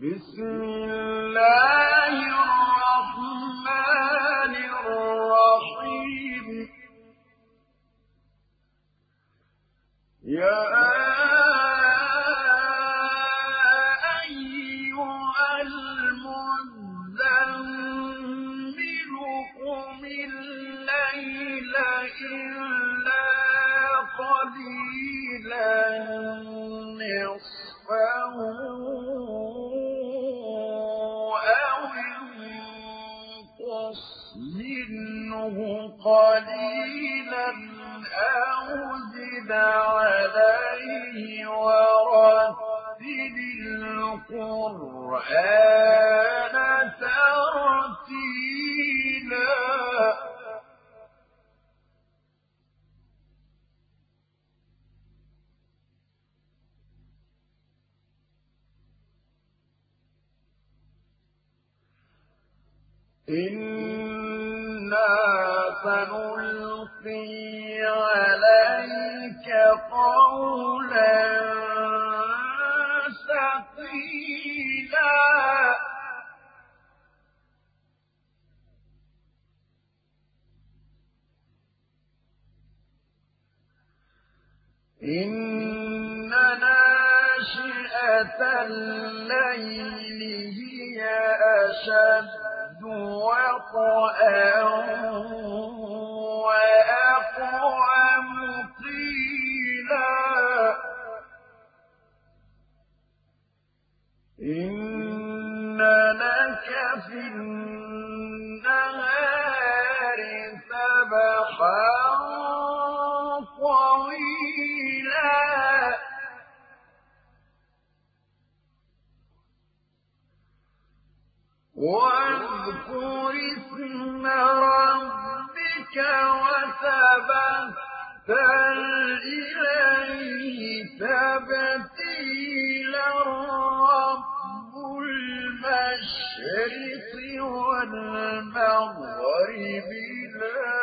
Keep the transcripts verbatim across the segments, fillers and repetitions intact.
بسم الله الرحمن الرحيم يا أيها المزمل قم الليل إلا قليلا نصفه أو انقص منه قليلا أو زد عليه ورتل القرآن ترتيلا إنا سنلقي عليك قولا ثقيلا إن ناشئة الليل هي أشد وطئا وأقوم قيلا إن لك في النهار سبحا طويلا واذكر اسم ربك وتبتل إليه تبتيلا رب المشرق والمغرب لا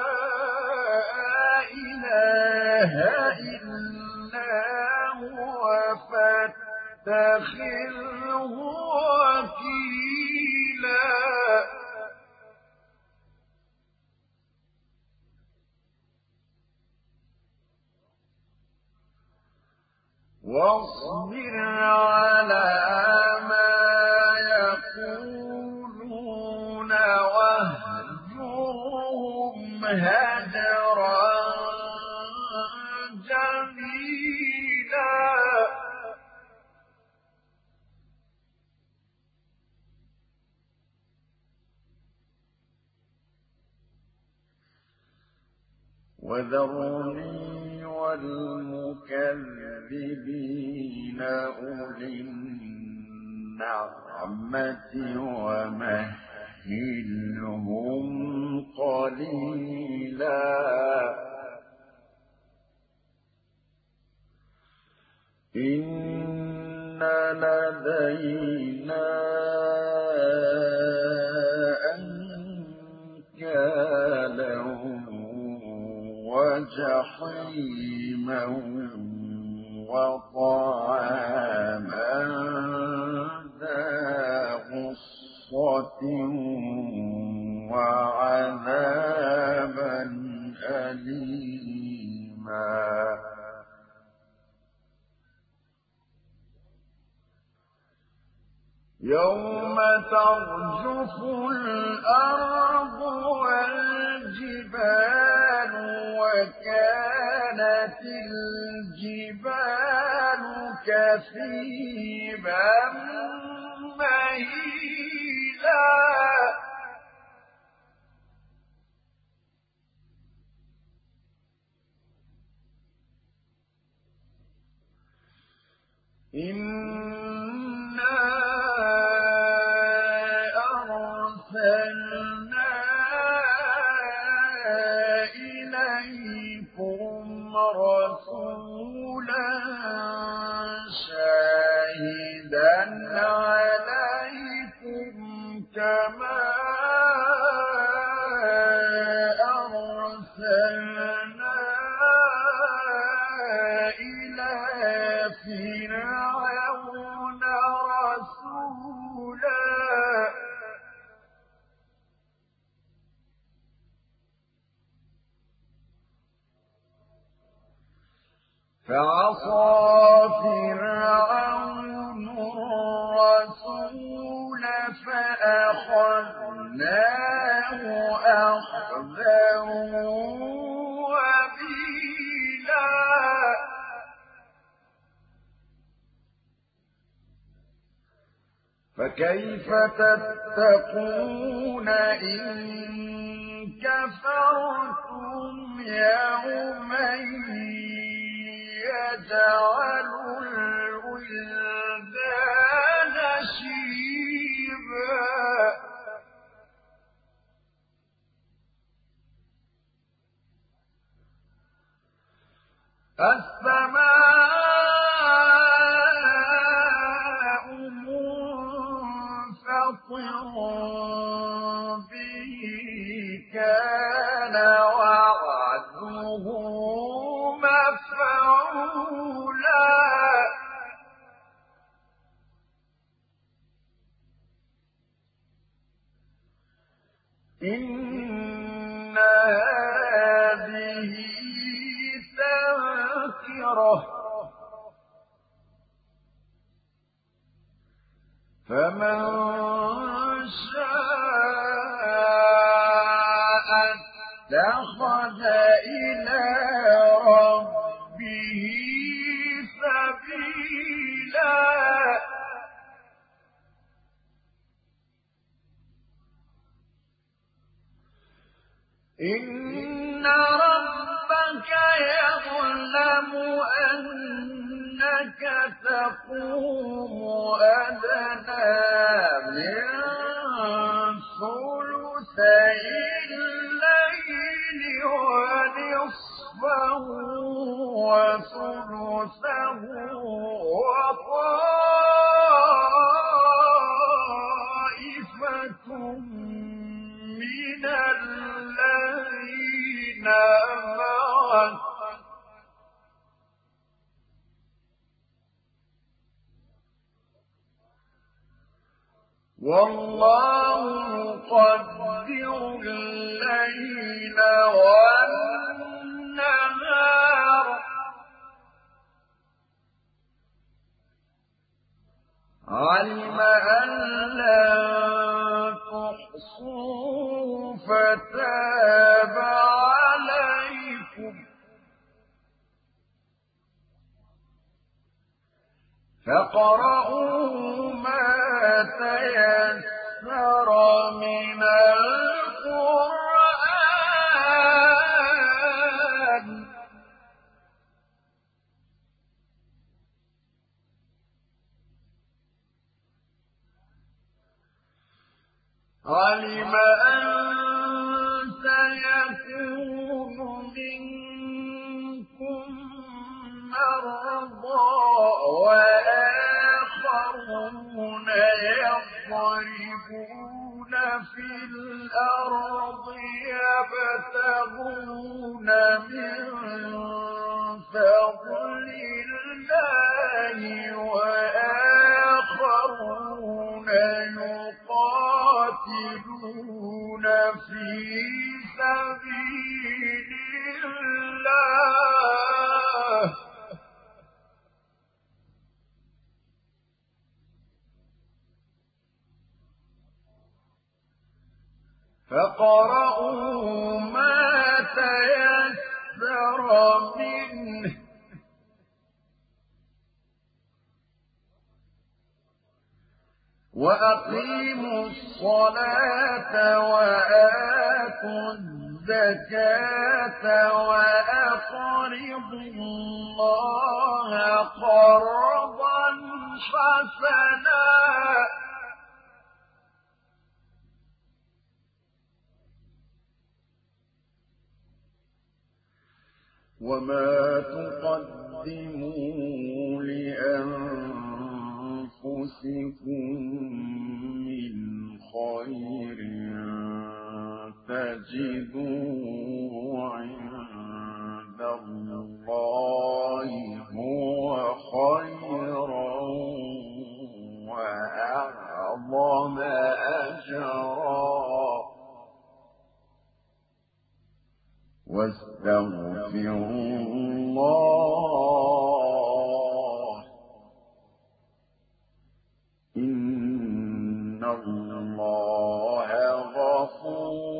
إله إلا هو فاتخذه وكيلا واصبر على ما يقولون واهجرهم هجرا جميلا وذرني والمكذبين أولي النعمة ومهلهم قليلا إن لدينا أنكالا وجحيما وطعاما ذا غصة وعذابا أليما يوم ترجف الأرض والجبال وكانت الجبال كثيبا مهيلا إنا أرسلنا إليكم رسولا شاهدا عليكم كما أرسلنا إلى فرعون رسولا فعصى فرعون الرسول فأخذناه أخذا وبيلا فكيف تتقون إن كفرتم يوما يجعل الولدان شيبا السماء منفطر به كان وعده مفعولا إن هذه تذكرة فمن شاء اتخذ إلى ربه سبيلا إن ربك يعلم أنك تقوم أدنى من ثلثي الليل ونصفه وثلثه وطائفة من الذين معك والله يقدر الليل والنهار علم أن لن تحصوا فتاب عليكم فاقرؤوا ما تيسر من القرآن علم أن سيكون منكم مرضى وآخرون يضربون في الأرض يبتغون من فضل الله وآخرون يقاتلون في سبيل الله فاقرؤوا ما تيسر منه وأقيموا الصلاة وآتوا الزكاة وأقرضوا الله قرضا حسنا وما تقدموا لأنفسكم من خير تجدوه عند الله هو خيرا وأعظم أجرا واستغفروا الله الله غفور